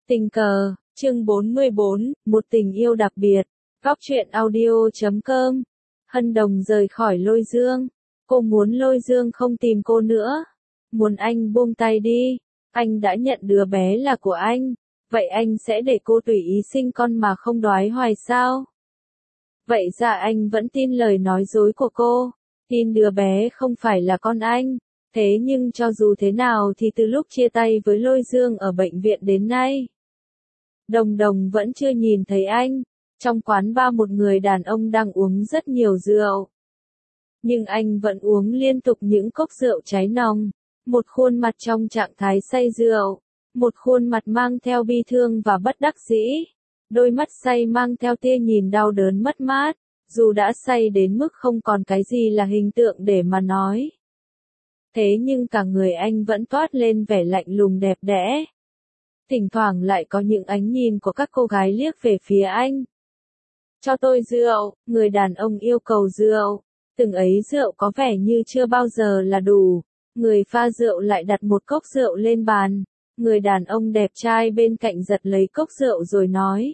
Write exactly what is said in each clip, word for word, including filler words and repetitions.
Tình cờ, chương bốn mươi bốn, một tình yêu đặc biệt. Góc truyện audio chấm com. Hân Đồng rời khỏi Lôi Dương. Cô muốn Lôi Dương không tìm cô nữa. Muốn anh buông tay đi. Anh đã nhận đứa bé là của anh. Vậy anh sẽ để cô tùy ý sinh con mà không đoái hoài sao? Vậy ra anh vẫn tin lời nói dối của cô. Tin đứa bé không phải là con anh. Thế nhưng cho dù thế nào thì từ lúc chia tay với Lôi Dương ở bệnh viện đến nay, Đồng Đồng vẫn chưa nhìn thấy anh. Trong quán bar một người đàn ông đang uống rất nhiều rượu. Nhưng anh vẫn uống liên tục những cốc rượu cháy nồng. Một khuôn mặt trong trạng thái say rượu. Một khuôn mặt mang theo bi thương và bất đắc dĩ. Đôi mắt say mang theo tia nhìn đau đớn mất mát. Dù đã say đến mức không còn cái gì là hình tượng để mà nói. Thế nhưng cả người anh vẫn toát lên vẻ lạnh lùng đẹp đẽ. Thỉnh thoảng lại có những ánh nhìn của các cô gái liếc về phía anh. Cho tôi rượu, người đàn ông yêu cầu rượu. Từng ấy rượu có vẻ như chưa bao giờ là đủ. Người pha rượu lại đặt một cốc rượu lên bàn. Người đàn ông đẹp trai bên cạnh giật lấy cốc rượu rồi nói.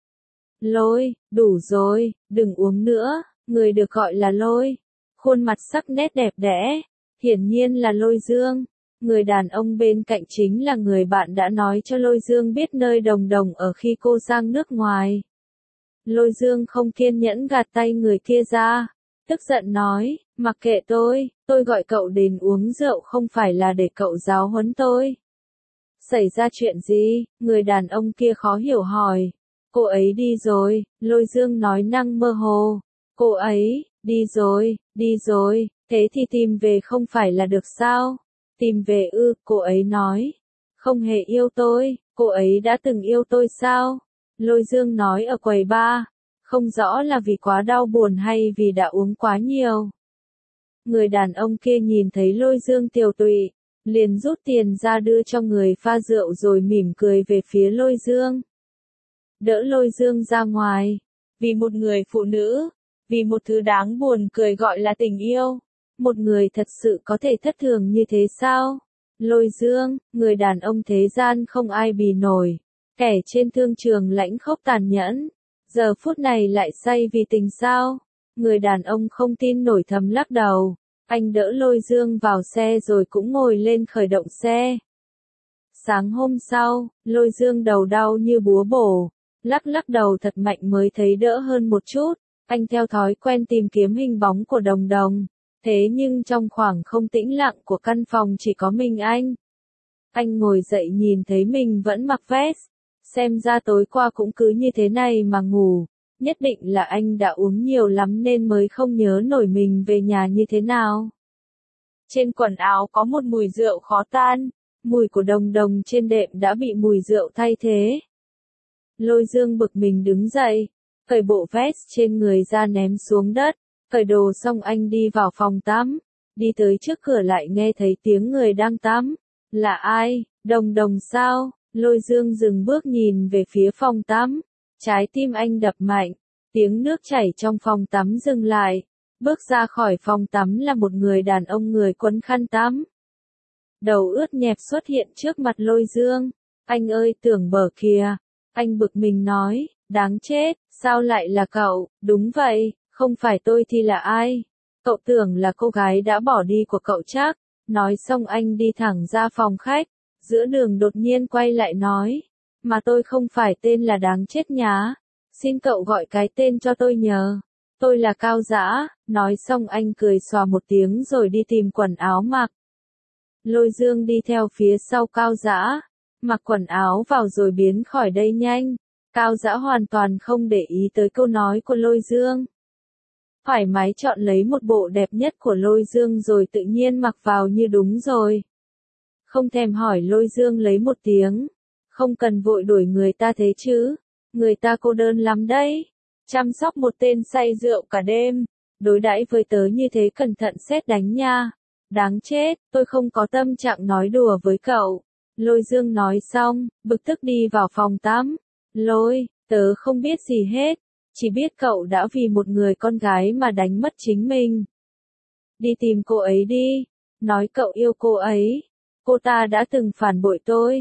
Lôi, đủ rồi, đừng uống nữa. Người được gọi là Lôi. Khuôn mặt sắc nét đẹp đẽ. Hiển nhiên là Lôi Dương. Người đàn ông bên cạnh chính là người bạn đã nói cho Lôi Dương biết nơi Đồng Đồng ở khi cô sang nước ngoài. Lôi Dương không kiên nhẫn gạt tay người kia ra. Tức giận nói, mặc kệ tôi, tôi gọi cậu đến uống rượu không phải là để cậu giáo huấn tôi. Xảy ra chuyện gì? Người đàn ông kia khó hiểu hỏi. Cô ấy đi rồi, Lôi Dương nói năng mơ hồ. Cô ấy, đi rồi, đi rồi, thế thì tìm về không phải là được sao? Tìm về ư, cô ấy nói. Không hề yêu tôi, cô ấy đã từng yêu tôi sao? Lôi Dương nói ở quầy bar. Không rõ là vì quá đau buồn hay vì đã uống quá nhiều. Người đàn ông kia nhìn thấy Lôi Dương tiều tụy, liền rút tiền ra đưa cho người pha rượu rồi mỉm cười về phía Lôi Dương. Đỡ Lôi Dương ra ngoài. Vì một người phụ nữ, vì một thứ đáng buồn cười gọi là tình yêu. Một người thật sự có thể thất thường như thế sao? Lôi Dương, người đàn ông thế gian không ai bì nổi. Kẻ trên thương trường lãnh khốc tàn nhẫn. Giờ phút này lại say vì tình sao? Người đàn ông không tin nổi thầm lắc đầu. Anh đỡ Lôi Dương vào xe rồi cũng ngồi lên khởi động xe. Sáng hôm sau, Lôi Dương đầu đau như búa bổ. Lắc lắc đầu thật mạnh mới thấy đỡ hơn một chút. Anh theo thói quen tìm kiếm hình bóng của Đồng Đồng. Thế nhưng trong khoảng không tĩnh lặng của căn phòng chỉ có mình anh. Anh ngồi dậy nhìn thấy mình vẫn mặc vest. Xem ra tối qua cũng cứ như thế này mà ngủ. Nhất định là anh đã uống nhiều lắm nên mới không nhớ nổi mình về nhà như thế nào. Trên quần áo có một mùi rượu khó tan. Mùi của Đồng Đồng trên đệm đã bị mùi rượu thay thế. Lôi Dương bực mình đứng dậy. Cởi bộ vest trên người ra ném xuống đất. Cởi đồ xong anh đi vào phòng tắm. Đi tới trước cửa lại nghe thấy tiếng người đang tắm. Là ai? Đồng Đồng sao? Lôi Dương dừng bước nhìn về phía phòng tắm. Trái tim anh đập mạnh. Tiếng nước chảy trong phòng tắm dừng lại. Bước ra khỏi phòng tắm là một người đàn ông người quấn khăn tắm. Đầu ướt nhẹp xuất hiện trước mặt Lôi Dương. Anh ơi tưởng bờ kìa. Anh bực mình nói, đáng chết, sao lại là cậu? Đúng vậy, không phải tôi thì là ai? Cậu tưởng là cô gái đã bỏ đi của cậu chắc. Nói xong anh đi thẳng ra phòng khách. Giữa đường đột nhiên quay lại nói. Mà tôi không phải tên là đáng chết nhá. Xin cậu gọi cái tên cho tôi nhờ. Tôi là Cao Dã. Nói xong anh cười xòa một tiếng rồi đi tìm quần áo mặc. Lôi Dương đi theo phía sau Cao Dã. Mặc quần áo vào rồi biến khỏi đây nhanh. Cao Dã hoàn toàn không để ý tới câu nói của Lôi Dương. Thoải mái chọn lấy một bộ đẹp nhất của Lôi Dương rồi tự nhiên mặc vào như đúng rồi. Không thèm hỏi Lôi Dương lấy một tiếng. Không cần vội đuổi người ta thế chứ. Người ta cô đơn lắm đấy. Chăm sóc một tên say rượu cả đêm. Đối đãi với tớ như thế cẩn thận sét đánh nha. Đáng chết, tôi không có tâm trạng nói đùa với cậu. Lôi Dương nói xong, bực tức đi vào phòng tắm. Lôi, tớ không biết gì hết. Chỉ biết cậu đã vì một người con gái mà đánh mất chính mình. Đi tìm cô ấy đi. Nói cậu yêu cô ấy. Cô ta đã từng phản bội tôi.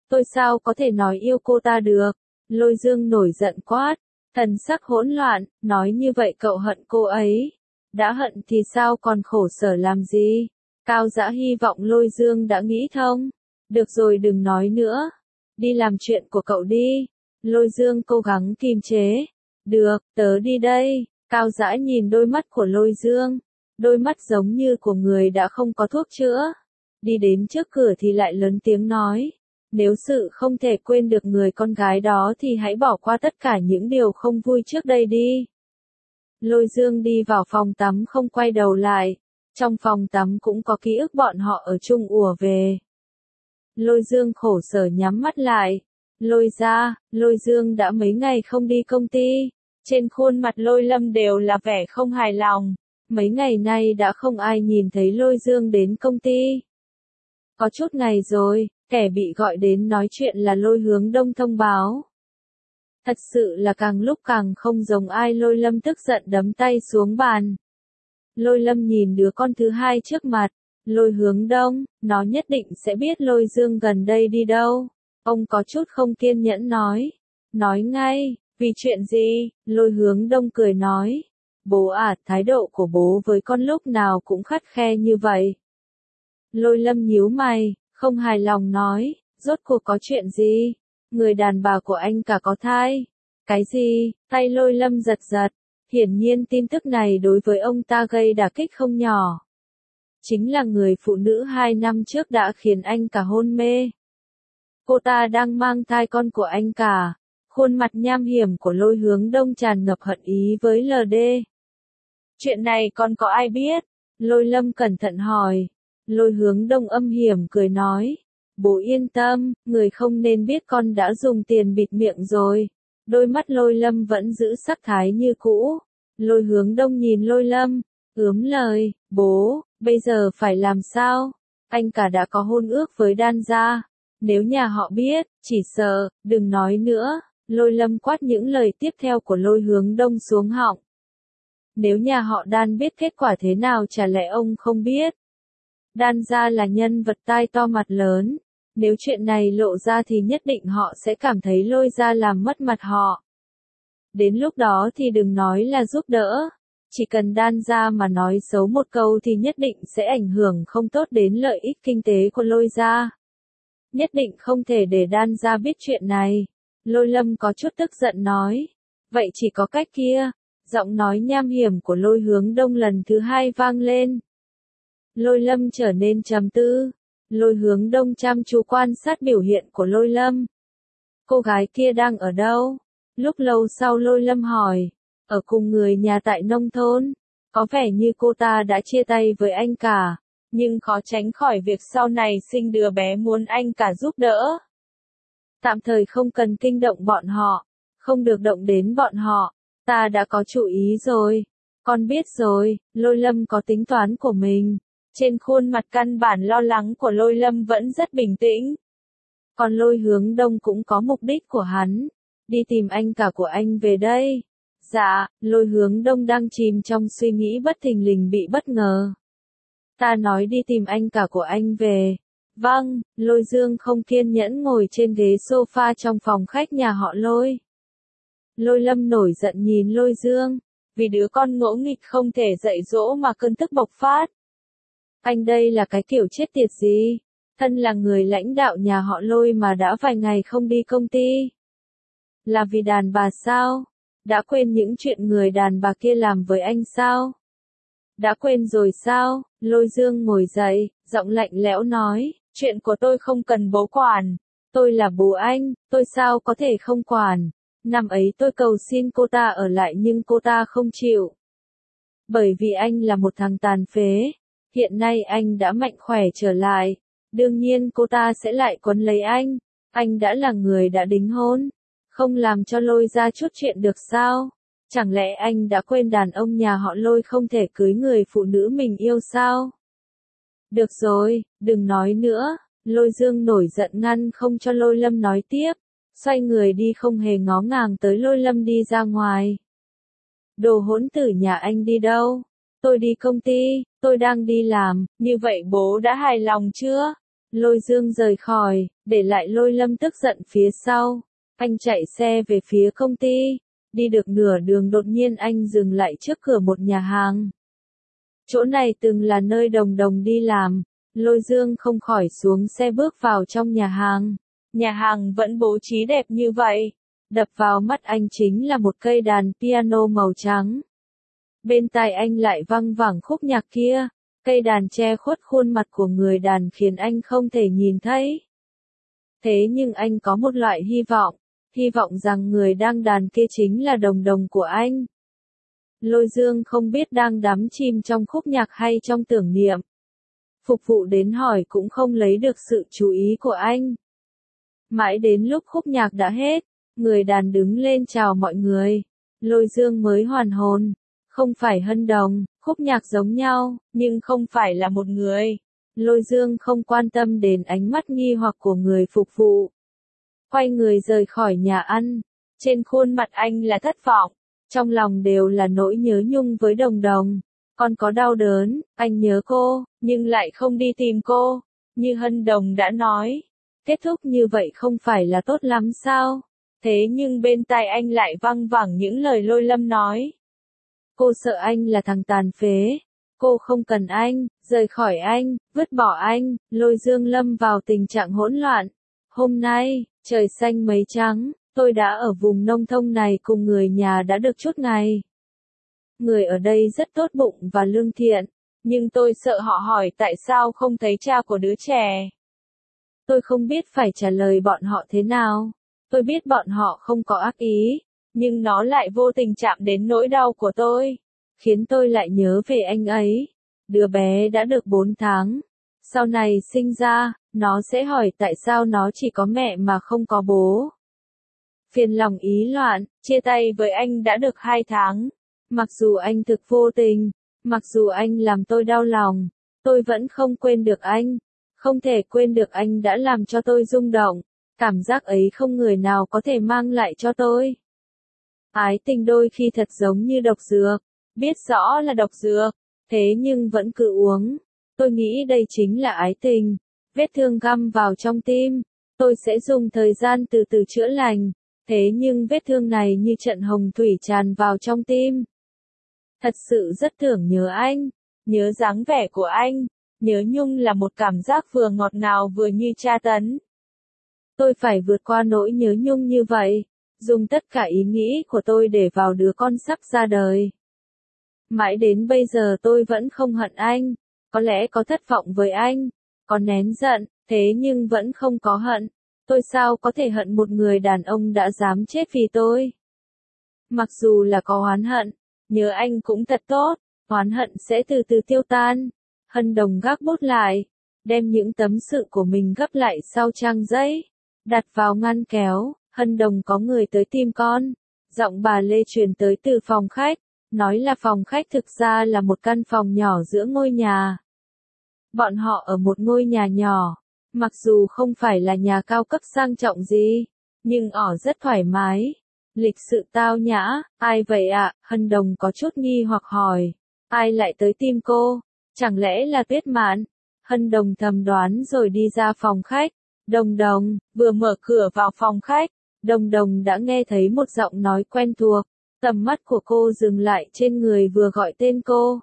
tôi sao có thể nói yêu cô ta được. Lôi Dương nổi giận quát, thần sắc hỗn loạn, nói như vậy cậu hận cô ấy. Đã hận thì sao còn khổ sở làm gì? Cao Dã hy vọng Lôi Dương đã nghĩ thông. Được rồi đừng nói nữa. Đi làm chuyện của cậu đi. Lôi Dương cố gắng kiềm chế. Được, tớ đi đây. Cao Dã nhìn đôi mắt của Lôi Dương. Đôi mắt giống như của người đã không có thuốc chữa. Đi đến trước cửa thì lại lớn tiếng nói. Nếu sự không thể quên được người con gái đó thì hãy bỏ qua tất cả những điều không vui trước đây đi. Lôi Dương đi vào phòng tắm không quay đầu lại. Trong phòng tắm cũng có ký ức bọn họ ở chung ùa về. Lôi Dương khổ sở nhắm mắt lại. Lôi ra, Lôi Dương đã mấy ngày không đi công ty. Trên khuôn mặt Lôi Lâm đều là vẻ không hài lòng. Mấy ngày nay đã không ai nhìn thấy Lôi Dương đến công ty. Có chút ngày rồi, kẻ bị gọi đến nói chuyện là Lôi Hướng Đông thông báo. Thật sự là càng lúc càng không giống ai. Lôi Lâm tức giận đấm tay xuống bàn. Lôi Lâm nhìn đứa con thứ hai trước mặt. Lôi Hướng Đông, nó nhất định sẽ biết Lôi Dương gần đây đi đâu. Ông có chút không kiên nhẫn nói. Nói ngay, vì chuyện gì? Lôi Hướng Đông cười nói. Bố à, thái độ của bố với con lúc nào cũng khắt khe như vậy. Lôi Lâm nhíu mày, không hài lòng nói, rốt cuộc có chuyện gì? Người đàn bà của anh cả có thai. Cái gì? Tay Lôi Lâm giật giật. Hiển nhiên tin tức này đối với ông ta gây đả kích không nhỏ. Chính là người phụ nữ hai năm trước đã khiến anh cả hôn mê. Cô ta đang mang thai con của anh cả. Khuôn mặt nham hiểm của Lôi Hướng Đông tràn ngập hận ý với lờ đê. Chuyện này còn có ai biết? Lôi Lâm cẩn thận hỏi. Lôi Hướng Đông âm hiểm cười nói. Bố yên tâm, người không nên biết con đã dùng tiền bịt miệng rồi. Đôi mắt Lôi Lâm vẫn giữ sắc thái như cũ. Lôi Hướng Đông nhìn Lôi Lâm, ướm lời, bố, bây giờ phải làm sao? Anh cả đã có hôn ước với Đan gia. Nếu nhà họ biết, chỉ sợ, đừng nói nữa. Lôi Lâm quát những lời tiếp theo của Lôi Hướng Đông xuống họng. Nếu nhà họ Đan biết kết quả thế nào chả lẽ ông không biết? Đan gia là nhân vật tai to mặt lớn. Nếu chuyện này lộ ra thì nhất định họ sẽ cảm thấy Lôi gia làm mất mặt họ. Đến lúc đó thì đừng nói là giúp đỡ. Chỉ cần Đan gia mà nói xấu một câu thì nhất định sẽ ảnh hưởng không tốt đến lợi ích kinh tế của Lôi gia. Nhất định không thể để Đan gia biết chuyện này. Lôi Lâm có chút tức giận nói. Vậy chỉ có cách kia. Giọng nói nham hiểm của Lôi Hướng Đông lần thứ hai vang lên. Lôi Lâm trở nên trầm tư. Lôi Hướng Đông chăm chú quan sát biểu hiện của Lôi Lâm. Cô gái kia đang ở đâu? Lúc lâu sau Lôi Lâm hỏi. Ở cùng người nhà tại nông thôn. Có vẻ như cô ta đã chia tay với anh cả. Nhưng khó tránh khỏi việc sau này sinh đứa bé muốn anh cả giúp đỡ. Tạm thời không cần kinh động bọn họ. Không được động đến bọn họ. Ta đã có chủ ý rồi. Con biết rồi, Lôi Lâm có tính toán của mình. Trên khuôn mặt căn bản lo lắng của Lôi Lâm vẫn rất bình tĩnh. Còn Lôi Hướng Đông cũng có mục đích của hắn. Đi tìm anh cả của anh về đây. Dạ, Lôi Hướng Đông đang chìm trong suy nghĩ bất thình lình bị bất ngờ. Ta nói đi tìm anh cả của anh về. Vâng, Lôi Dương không kiên nhẫn ngồi trên ghế sofa trong phòng khách nhà họ Lôi. Lôi Lâm nổi giận nhìn Lôi Dương. Vì đứa con ngỗ nghịch không thể dạy dỗ mà cơn tức bộc phát. Anh đây là cái kiểu chết tiệt gì? Thân là người lãnh đạo nhà họ Lôi mà đã vài ngày không đi công ty. Là vì đàn bà sao? Đã quên những chuyện người đàn bà kia làm với anh sao? Đã quên rồi sao? Lôi Dương ngồi dậy, giọng lạnh lẽo nói, chuyện của tôi không cần bố quản. Tôi là bố anh, tôi sao có thể không quản. Năm ấy tôi cầu xin cô ta ở lại nhưng cô ta không chịu. Bởi vì anh là một thằng tàn phế. Hiện nay anh đã mạnh khỏe trở lại. Đương nhiên cô ta sẽ lại quấn lấy anh. Anh đã là người đã đính hôn. Không làm cho Lôi ra chút chuyện được sao? Chẳng lẽ anh đã quên đàn ông nhà họ Lôi không thể cưới người phụ nữ mình yêu sao? Được rồi, đừng nói nữa. Lôi Dương nổi giận ngăn không cho Lôi Lâm nói tiếp. Xoay người đi không hề ngó ngàng tới Lôi Lâm đi ra ngoài. Đồ hỗn tử nhà anh đi đâu? Tôi đi công ty, tôi đang đi làm, như vậy bố đã hài lòng chưa? Lôi Dương rời khỏi, để lại Lôi Lâm tức giận phía sau. Anh chạy xe về phía công ty. Đi được nửa đường đột nhiên anh dừng lại trước cửa một nhà hàng. Chỗ này từng là nơi Đồng Đồng đi làm. Lôi Dương không khỏi xuống xe bước vào trong nhà hàng. Nhà hàng vẫn bố trí đẹp như vậy. Đập vào mắt anh chính là một cây đàn piano màu trắng. Bên tai anh lại văng vẳng khúc nhạc kia. Cây đàn che khuất khuôn mặt của người đàn khiến anh không thể nhìn thấy. Thế nhưng anh có một loại hy vọng. Hy vọng rằng người đang đàn kia chính là Đồng Đồng của anh. Lôi Dương không biết đang đắm chìm trong khúc nhạc hay trong tưởng niệm. Phục vụ đến hỏi cũng không lấy được sự chú ý của anh. Mãi đến lúc khúc nhạc đã hết, người đàn đứng lên chào mọi người. Lôi Dương mới hoàn hồn. Không phải Hân Đồng, khúc nhạc giống nhau, nhưng không phải là một người. Lôi Dương không quan tâm đến ánh mắt nghi hoặc của người phục vụ. Quay người rời khỏi nhà ăn. Trên khuôn mặt anh là thất vọng. Trong lòng đều là nỗi nhớ nhung với Đồng Đồng. Còn có đau đớn, anh nhớ cô, nhưng lại không đi tìm cô. Như Hân Đồng đã nói. Kết thúc như vậy không phải là tốt lắm sao? Thế nhưng bên tai anh lại văng vẳng những lời Lôi Lâm nói. Cô sợ anh là thằng tàn phế. Cô không cần anh, rời khỏi anh, vứt bỏ anh. Lôi Dương lâm vào tình trạng hỗn loạn. Hôm nay, trời xanh mây trắng, tôi đã ở vùng nông thôn này cùng người nhà đã được chút ngày. Người ở đây rất tốt bụng và lương thiện, nhưng tôi sợ họ hỏi tại sao không thấy cha của đứa trẻ. Tôi không biết phải trả lời bọn họ thế nào. Tôi biết bọn họ không có ác ý, nhưng nó lại vô tình chạm đến nỗi đau của tôi, khiến tôi lại nhớ về anh ấy. Đứa bé đã được bốn tháng. Sau này sinh ra, nó sẽ hỏi tại sao nó chỉ có mẹ mà không có bố. Phiền lòng ý loạn, chia tay với anh đã được hai tháng. Mặc dù anh thực vô tình, mặc dù anh làm tôi đau lòng, tôi vẫn không quên được anh. Không thể quên được anh đã làm cho tôi rung động. Cảm giác ấy không người nào có thể mang lại cho tôi. Ái tình đôi khi thật giống như độc dược. Biết rõ là độc dược, thế nhưng vẫn cứ uống. Tôi nghĩ đây chính là ái tình. Vết thương găm vào trong tim. Tôi sẽ dùng thời gian từ từ chữa lành. Thế nhưng vết thương này như trận hồng thủy tràn vào trong tim. Thật sự rất tưởng nhớ anh. Nhớ dáng vẻ của anh. Nhớ nhung là một cảm giác vừa ngọt ngào vừa như tra tấn. Tôi phải vượt qua nỗi nhớ nhung như vậy. Dùng tất cả ý nghĩ của tôi để vào đứa con sắp ra đời. Mãi đến bây giờ tôi vẫn không hận anh. Có lẽ có thất vọng với anh. Có nén giận, thế nhưng vẫn không có hận. Tôi sao có thể hận một người đàn ông đã dám chết vì tôi. Mặc dù là có oán hận, nhớ anh cũng thật tốt. Oán hận sẽ từ từ tiêu tan. Hân Đồng gác bút lại. Đem những tấm sự của mình gấp lại sau trang giấy. Đặt vào ngăn kéo. Hân Đồng có người tới tìm con. Giọng bà Lê truyền tới từ phòng khách. Nói là phòng khách thực ra là một căn phòng nhỏ giữa ngôi nhà. Bọn họ ở một ngôi nhà nhỏ. Mặc dù không phải là nhà cao cấp sang trọng gì. Nhưng ở rất thoải mái. Lịch sự tao nhã. Ai vậy ạ? Hân Đồng có chút nghi hoặc hỏi. Ai lại tới tìm cô? Chẳng lẽ là Tuyết Mạn? Hân Đồng thầm đoán rồi đi ra phòng khách. Đồng Đồng, vừa mở cửa vào phòng khách. Đồng Đồng đã nghe thấy một giọng nói quen thuộc. Tầm mắt của cô dừng lại trên người vừa gọi tên cô.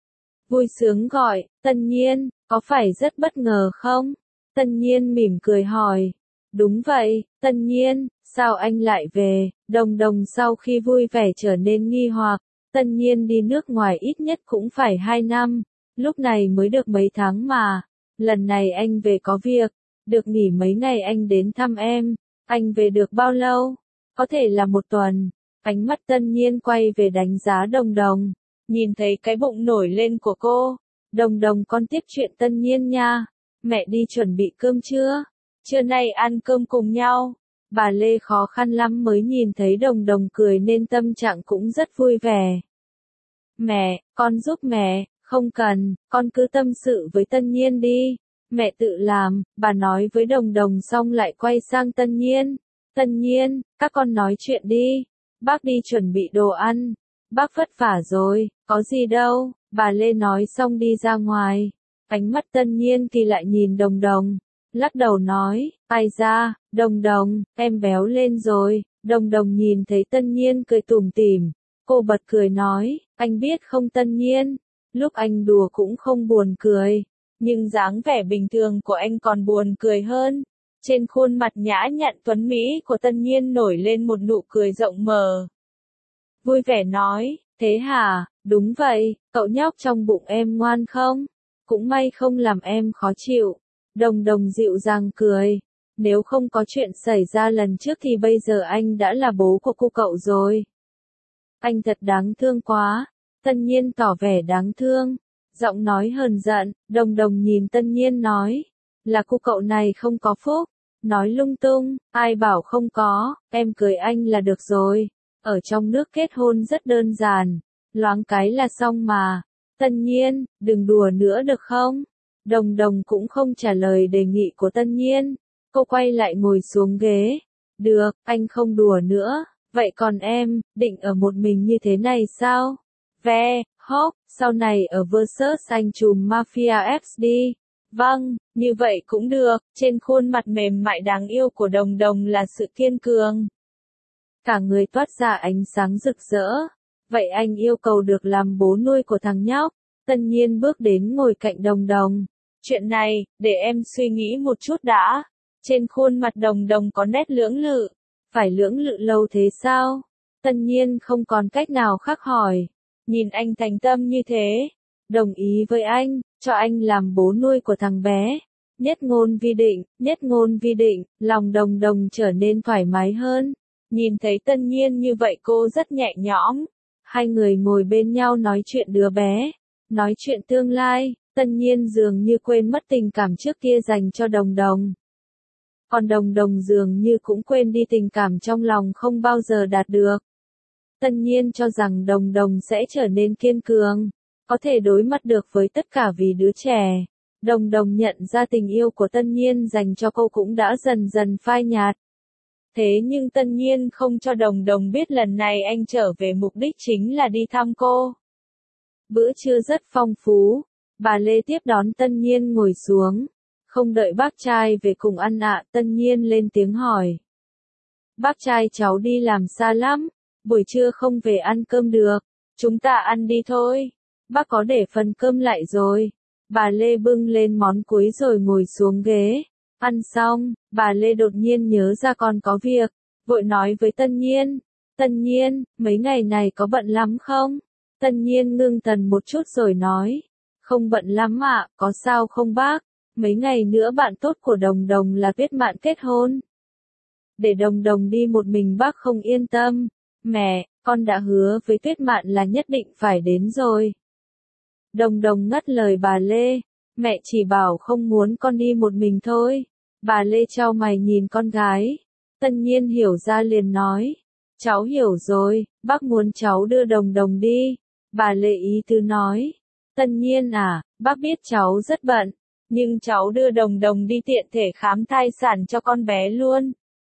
Vui sướng gọi, Tân Nhiên, có phải rất bất ngờ không? Tân Nhiên mỉm cười hỏi. Đúng vậy, Tân Nhiên, sao anh lại về? Đồng Đồng sau khi vui vẻ trở nên nghi hoặc. Tân Nhiên đi nước ngoài ít nhất cũng phải hai năm. Lúc này mới được mấy tháng mà. Lần này anh về có việc. Được nghỉ mấy ngày anh đến thăm em. Anh về được bao lâu? Có thể là một tuần. Ánh mắt Tân Nhiên quay về đánh giá Đồng Đồng. Nhìn thấy cái bụng nổi lên của cô. Đồng Đồng con tiếp chuyện Tân Nhiên nha. Mẹ đi chuẩn bị cơm chưa? Trưa nay ăn cơm cùng nhau. Bà Lê khó khăn lắm mới nhìn thấy Đồng Đồng cười nên tâm trạng cũng rất vui vẻ. Mẹ, con giúp mẹ. Không cần, con cứ tâm sự với Tân Nhiên đi. Mẹ tự làm, bà nói với Đồng Đồng xong lại quay sang Tân Nhiên. Tân Nhiên, các con nói chuyện đi. Bác đi chuẩn bị đồ ăn. Bác vất vả rồi, có gì đâu. Bà Lê nói xong đi ra ngoài. Ánh mắt Tân Nhiên thì lại nhìn Đồng Đồng. lắc đầu nói, ai ra, Đồng Đồng, em béo lên rồi. Đồng Đồng nhìn thấy Tân Nhiên cười tủm tỉm, cô bật cười nói, anh biết không Tân Nhiên, lúc anh đùa cũng không buồn cười, nhưng dáng vẻ bình thường của anh còn buồn cười hơn. Trên khuôn mặt nhã nhặn tuấn mỹ của Tân Nhiên nổi lên một nụ cười rộng mở. Vui vẻ nói, thế hả, đúng vậy, cậu nhóc trong bụng em ngoan không? Cũng may không làm em khó chịu. Đồng Đồng dịu dàng cười. Nếu không có chuyện xảy ra lần trước thì bây giờ anh đã là bố của cô cậu rồi. Anh thật đáng thương quá. Tân Nhiên tỏ vẻ đáng thương. Giọng nói hờn giận, Đồng Đồng nhìn Tân Nhiên nói. Là cô cậu này không có phúc. Nói lung tung, ai bảo không có, em cưới anh là được rồi. Ở trong nước kết hôn rất đơn giản. Loáng cái là xong mà. Tân Nhiên, đừng đùa nữa được không? Đồng Đồng cũng không trả lời đề nghị của Tân Nhiên. Cô quay lại ngồi xuống ghế. Được, anh không đùa nữa. Vậy còn em, định ở một mình như thế này sao? Ve, hốc, sau này ở versus anh trùm Mafia ép đi. Vâng, như vậy cũng được. Trên khuôn mặt mềm mại đáng yêu của Đồng Đồng là sự kiên cường. Cả người toát ra ánh sáng rực rỡ. Vậy anh yêu cầu được làm bố nuôi của thằng nhóc. Tân Nhiên bước đến ngồi cạnh Đồng Đồng. Chuyện này, để em suy nghĩ một chút đã. Trên khuôn mặt Đồng Đồng có nét lưỡng lự. Phải lưỡng lự lâu thế sao? Tân Nhiên không còn cách nào khác hỏi. Nhìn anh thành tâm như thế. Đồng ý với anh, cho anh làm bố nuôi của thằng bé. Nhất ngôn vi định, nhất ngôn vi định, lòng Đồng Đồng trở nên thoải mái hơn. Nhìn thấy Tân Nhiên như vậy cô rất nhẹ nhõm. Hai người ngồi bên nhau nói chuyện đứa bé. Nói chuyện tương lai, Tân Nhiên dường như quên mất tình cảm trước kia dành cho Đồng Đồng. Còn Đồng Đồng dường như cũng quên đi tình cảm trong lòng không bao giờ đạt được. Tân Nhiên cho rằng Đồng Đồng sẽ trở nên kiên cường, có thể đối mặt được với tất cả vì đứa trẻ. Đồng Đồng nhận ra tình yêu của Tân Nhiên dành cho cô cũng đã dần dần phai nhạt. Thế nhưng Tân Nhiên không cho Đồng Đồng biết lần này anh trở về mục đích chính là đi thăm cô. Bữa trưa rất phong phú, bà Lê tiếp đón Tân Nhiên ngồi xuống. Không đợi bác trai về cùng ăn ạ, Tân Nhiên lên tiếng hỏi. Bác trai cháu đi làm xa lắm, buổi trưa không về ăn cơm được, chúng ta ăn đi thôi. Bác có để phần cơm lại rồi. Bà Lê bưng lên món cuối rồi ngồi xuống ghế. Ăn xong, bà Lê đột nhiên nhớ ra còn có việc, vội nói với Tân Nhiên. Tân Nhiên, mấy ngày này có bận lắm không? Tân Nhiên ngưng thần một chút rồi nói. Không bận lắm ạ, có sao không bác? Mấy ngày nữa bạn tốt của Đồng Đồng là Tuyết Mạn kết hôn. Để Đồng Đồng đi một mình bác không yên tâm. Mẹ, con đã hứa với Tuyết Mạn là nhất định phải đến rồi. Đồng Đồng ngắt lời bà Lê. Mẹ chỉ bảo không muốn con đi một mình thôi. Bà Lê chau mày nhìn con gái. Tân Nhiên hiểu ra liền nói. Cháu hiểu rồi, bác muốn cháu đưa Đồng Đồng đi. Bà Lê ý tứ nói. Tân Nhiên à, bác biết cháu rất bận. Nhưng cháu đưa Đồng Đồng đi tiện thể khám thai sản cho con bé luôn.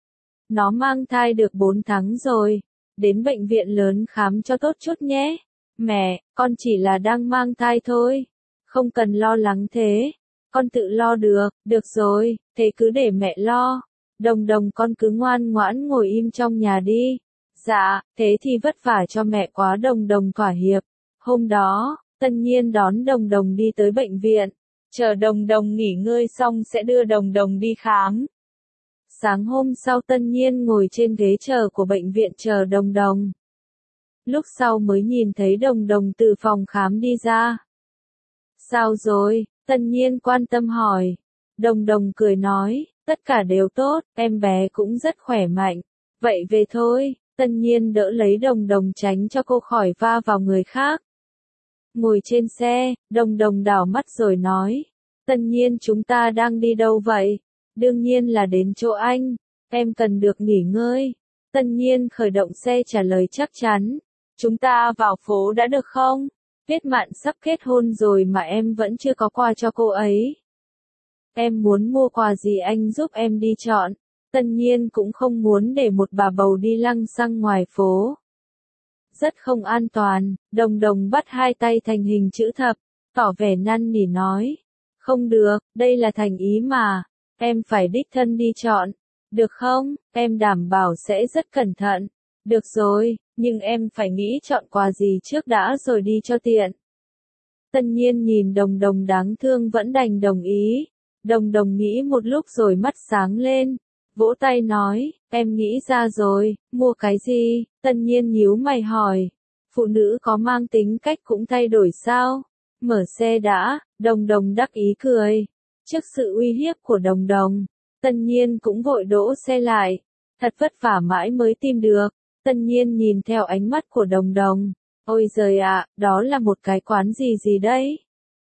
Nó mang thai được bốn tháng rồi. Đến bệnh viện lớn khám cho tốt chút nhé. Mẹ, con chỉ là đang mang thai thôi. Không cần lo lắng thế. Con tự lo được, được rồi, thế cứ để mẹ lo. Đồng Đồng con cứ ngoan ngoãn ngồi im trong nhà đi. Dạ, thế thì vất vả cho mẹ quá. Đồng Đồng thỏa hiệp. Hôm đó, Tân Nhiên đón Đồng Đồng đi tới bệnh viện. Chờ Đồng Đồng nghỉ ngơi xong sẽ đưa Đồng Đồng đi khám. Sáng hôm sau Tân Nhiên ngồi trên ghế chờ của bệnh viện chờ Đồng Đồng. Lúc sau mới nhìn thấy Đồng Đồng từ phòng khám đi ra. Sao rồi? Tân Nhiên quan tâm hỏi. Đồng Đồng cười nói, tất cả đều tốt, em bé cũng rất khỏe mạnh. Vậy về thôi. Tân Nhiên đỡ lấy Đồng Đồng tránh cho cô khỏi va vào người khác. Ngồi trên xe, Đồng Đồng đảo mắt rồi nói. Tân Nhiên chúng ta đang đi đâu vậy? Đương nhiên là đến chỗ anh. Em cần được nghỉ ngơi. Tân Nhiên khởi động xe trả lời chắc chắn. Chúng ta vào phố đã được không? Tuyết Mạn sắp kết hôn rồi mà em vẫn chưa có quà cho cô ấy. Em muốn mua quà gì anh giúp em đi chọn. Tân Nhiên cũng không muốn để một bà bầu đi lăng xăng ngoài phố. Rất không an toàn. Đồng Đồng bắt hai tay thành hình chữ thập, tỏ vẻ năn nỉ nói. Không được, đây là thành ý mà. em phải đích thân đi chọn. Được không? Em đảm bảo sẽ rất cẩn thận. Được rồi, nhưng em phải nghĩ chọn quà gì trước đã rồi đi cho tiện. Tân Nhiên nhìn Đồng Đồng đáng thương vẫn đành đồng ý. Đồng Đồng nghĩ một lúc rồi mắt sáng lên, vỗ tay nói, em nghĩ ra rồi, mua cái gì? Tân Nhiên nhíu mày hỏi, phụ nữ có mang tính cách cũng thay đổi sao? Mở xe đã. Đồng Đồng đắc ý cười. Trước sự uy hiếp của Đồng Đồng, Tân Nhiên cũng vội đỗ xe lại. Thật vất vả mãi mới tìm được. Tân Nhiên nhìn theo ánh mắt của Đồng Đồng. Ôi giời ạ, đó là một cái quán gì gì đấy?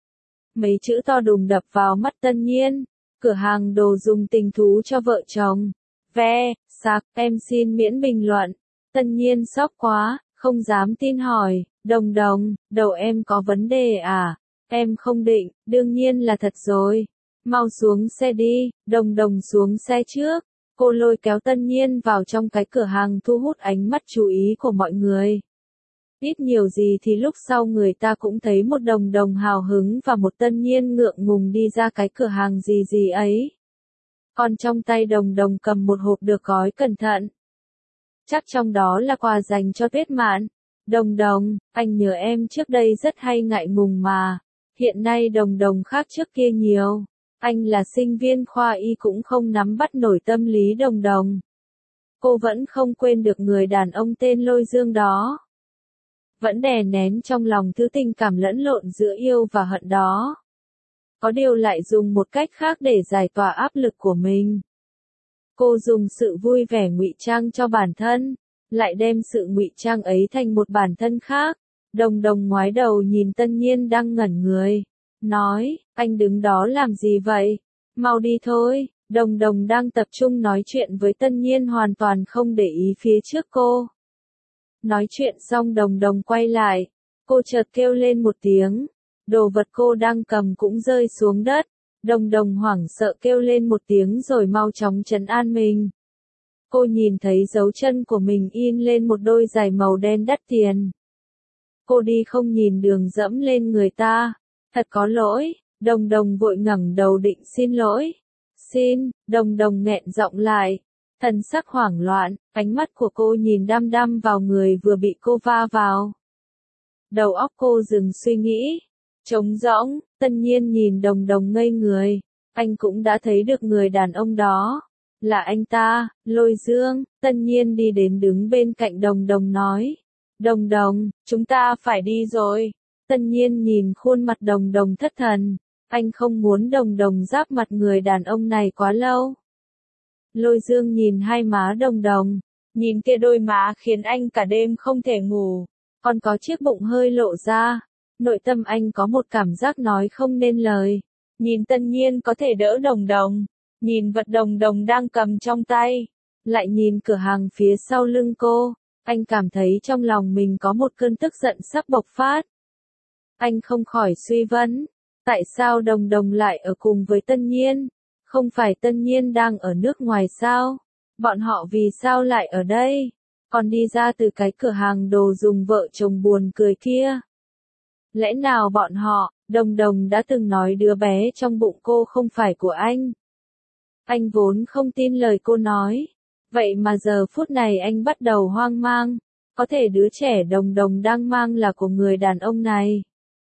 Mấy chữ to đùng đập vào mắt Tân Nhiên. Cửa hàng đồ dùng tình thú cho vợ chồng. Ve, sạc, em xin miễn bình luận. Tân Nhiên sốc quá, không dám tin hỏi, Đồng Đồng, đầu em có vấn đề à? Em không định, đương nhiên là thật rồi. Mau xuống xe đi. Đồng Đồng xuống xe trước. Cô lôi kéo Tân Nhiên vào trong cái cửa hàng thu hút ánh mắt chú ý của mọi người. Ít nhiều gì thì lúc sau người ta cũng thấy một Đồng Đồng hào hứng và một Tân Nhiên ngượng ngùng đi ra cái cửa hàng gì gì ấy. Còn trong tay Đồng Đồng cầm một hộp được gói cẩn thận. Chắc trong đó là quà dành cho Tuyết Mạn. Đồng Đồng, anh nhớ em trước đây rất hay ngại ngùng mà. Hiện nay Đồng Đồng khác trước kia nhiều. Anh là sinh viên khoa y cũng không nắm bắt nổi tâm lý Đồng Đồng. Cô vẫn không quên được người đàn ông tên Lôi Dương đó. Vẫn đè nén trong lòng thứ tình cảm lẫn lộn giữa yêu và hận đó. Có điều lại dùng một cách khác để giải tỏa áp lực của mình. Cô dùng sự vui vẻ ngụy trang cho bản thân, lại đem sự ngụy trang ấy thành một bản thân khác. Đồng Đồng ngoái đầu nhìn Tân Nhiên đang ngẩn người, nói, anh đứng đó làm gì vậy? Mau đi thôi. Đồng Đồng đang tập trung nói chuyện với Tân Nhiên hoàn toàn không để ý phía trước cô. Nói chuyện xong Đồng Đồng quay lại, cô chợt kêu lên một tiếng, đồ vật cô đang cầm cũng rơi xuống đất. Đồng Đồng hoảng sợ kêu lên một tiếng rồi mau chóng trấn an mình. Cô nhìn thấy dấu chân của mình in lên một đôi giày màu đen đắt tiền. Cô đi không nhìn đường dẫm lên người ta. Thật có lỗi. Đồng Đồng vội ngẩng đầu định xin lỗi. Xin. Đồng Đồng nghẹn giọng lại. Thần sắc hoảng loạn, ánh mắt của cô nhìn đăm đăm vào người vừa bị cô va vào. Đầu óc cô dừng suy nghĩ. Trống rỗng. Tân Nhiên nhìn Đồng Đồng ngây người. Anh cũng đã thấy được người đàn ông đó. Là anh ta, Lôi Dương. Tân Nhiên đi đến đứng bên cạnh Đồng Đồng nói. Đồng Đồng, chúng ta phải đi rồi. Tân Nhiên nhìn khuôn mặt Đồng Đồng thất thần. Anh không muốn Đồng Đồng giáp mặt người đàn ông này quá lâu. Lôi Dương nhìn hai má Đồng Đồng. Nhìn kia đôi má khiến anh cả đêm không thể ngủ. Còn có chiếc bụng hơi lộ ra. Nội tâm anh có một cảm giác nói không nên lời. Nhìn Tân Nhiên có thể đỡ Đồng Đồng. Nhìn vật Đồng Đồng đang cầm trong tay. Lại nhìn cửa hàng phía sau lưng cô. Anh cảm thấy trong lòng mình có một cơn tức giận sắp bộc phát. Anh không khỏi suy vấn. Tại sao Đồng Đồng lại ở cùng với Tân Nhiên? Không phải Tân Nhiên đang ở nước ngoài sao? Bọn họ vì sao lại ở đây? Còn đi ra từ cái cửa hàng đồ dùng vợ chồng buồn cười kia. Lẽ nào bọn họ, Đồng Đồng đã từng nói đứa bé trong bụng cô không phải của anh? Anh vốn không tin lời cô nói. Vậy mà giờ phút này anh bắt đầu hoang mang. Có thể đứa trẻ Đồng Đồng đang mang là của người đàn ông này.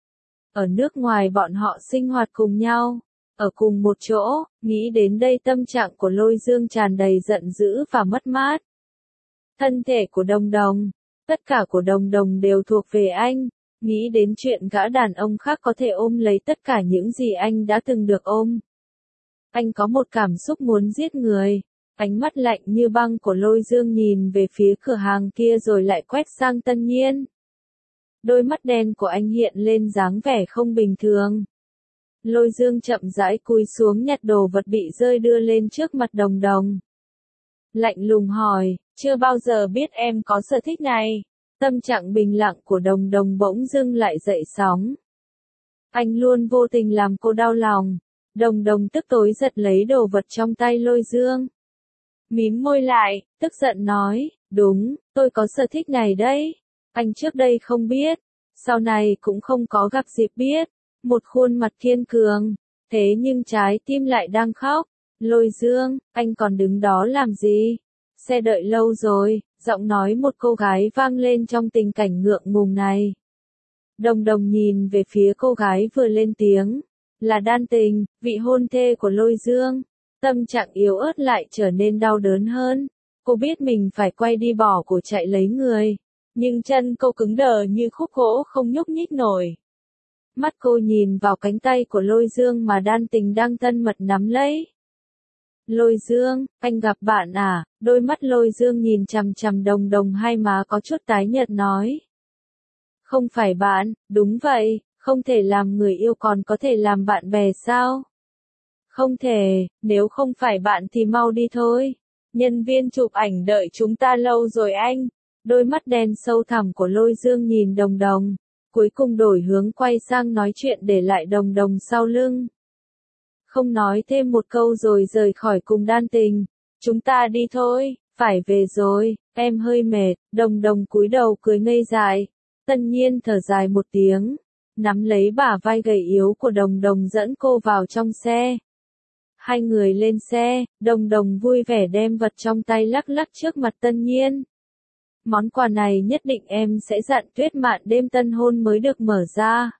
Ở nước ngoài bọn họ sinh hoạt cùng nhau. Ở cùng một chỗ, nghĩ đến đây tâm trạng của Lôi Dương tràn đầy giận dữ và mất mát. Thân thể của Đồng Đồng, tất cả của Đồng Đồng đều thuộc về anh. Nghĩ đến chuyện gã đàn ông khác có thể ôm lấy tất cả những gì anh đã từng được ôm. Anh có một cảm xúc muốn giết người. Ánh mắt lạnh như băng của Lôi Dương nhìn về phía cửa hàng kia rồi lại quét sang Tân Nhiên. Đôi mắt đen của anh hiện lên dáng vẻ không bình thường. Lôi Dương chậm rãi cúi xuống nhặt đồ vật bị rơi đưa lên trước mặt Đồng Đồng. Lạnh lùng hỏi, chưa bao giờ biết em có sở thích này. Tâm trạng bình lặng của Đồng Đồng bỗng dưng lại dậy sóng. Anh luôn vô tình làm cô đau lòng. Đồng Đồng tức tối giật lấy đồ vật trong tay Lôi Dương. Mím môi lại, tức giận nói, đúng, tôi có sở thích này đấy. Anh trước đây không biết, sau này cũng không có gặp dịp biết. Một khuôn mặt kiên cường, thế nhưng trái tim lại đang khóc. Lôi Dương, anh còn đứng đó làm gì? Xe đợi lâu rồi, giọng nói một cô gái vang lên trong tình cảnh ngượng ngùng này. Đồng Đồng nhìn về phía cô gái vừa lên tiếng, là Đan Tình, vị hôn thê của Lôi Dương. Tâm trạng yếu ớt lại trở nên đau đớn hơn. Cô biết mình phải quay đi bỏ của chạy lấy người, nhưng chân cô cứng đờ như khúc gỗ không nhúc nhích nổi. Mắt cô nhìn vào cánh tay của Lôi Dương mà Đan Tình đang thân mật nắm lấy. Lôi Dương, anh gặp bạn à? Đôi mắt Lôi Dương nhìn chằm chằm Đồng Đồng, hai má có chút tái nhợt nói. Không phải bạn, đúng vậy, không thể làm người yêu còn có thể làm bạn bè sao? Không thể, nếu không phải bạn thì mau đi thôi. Nhân viên chụp ảnh đợi chúng ta lâu rồi anh. Đôi mắt đen sâu thẳm của Lôi Dương nhìn Đồng Đồng, cuối cùng đổi hướng quay sang nói chuyện để lại Đồng Đồng sau lưng. Không nói thêm một câu rồi rời khỏi cùng Đan Tình. Chúng ta đi thôi, phải về rồi, em hơi mệt. Đồng Đồng cúi đầu cười ngây dại. Tân Nhiên thở dài một tiếng, nắm lấy bả vai gầy yếu của Đồng Đồng dẫn cô vào trong xe. Hai người lên xe, Đồng Đồng vui vẻ đem vật trong tay lắc lắc trước mặt Tân Nhiên. Món quà này nhất định em sẽ dặn Tuyết Mạn đêm tân hôn mới được mở ra.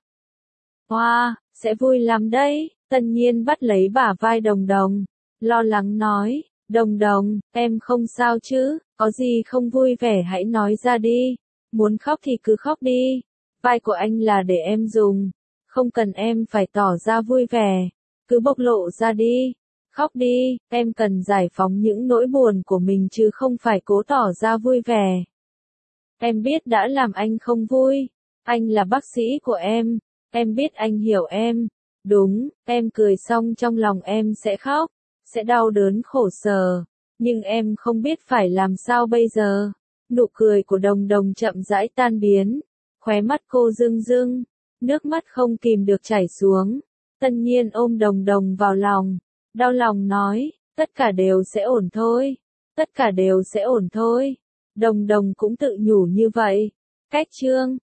Wow, sẽ vui lắm đấy. Tân Nhiên bắt lấy bả vai Đồng Đồng, lo lắng nói, Đồng Đồng, em không sao chứ, có gì không vui vẻ hãy nói ra đi, muốn khóc thì cứ khóc đi, vai của anh là để em dùng, không cần em phải tỏ ra vui vẻ, cứ bộc lộ ra đi, khóc đi, em cần giải phóng những nỗi buồn của mình chứ không phải cố tỏ ra vui vẻ. Em biết đã làm anh không vui, anh là bác sĩ của em, em biết anh hiểu em. Đúng, em cười xong trong lòng em sẽ khóc, sẽ đau đớn khổ sở, nhưng em không biết phải làm sao bây giờ. Nụ cười của Đồng Đồng chậm rãi tan biến, khóe mắt cô rưng rưng, nước mắt không kìm được chảy xuống. Tân Nhiên ôm Đồng Đồng vào lòng, đau lòng nói, tất cả đều sẽ ổn thôi, tất cả đều sẽ ổn thôi. Đồng Đồng cũng tự nhủ như vậy. Cách chương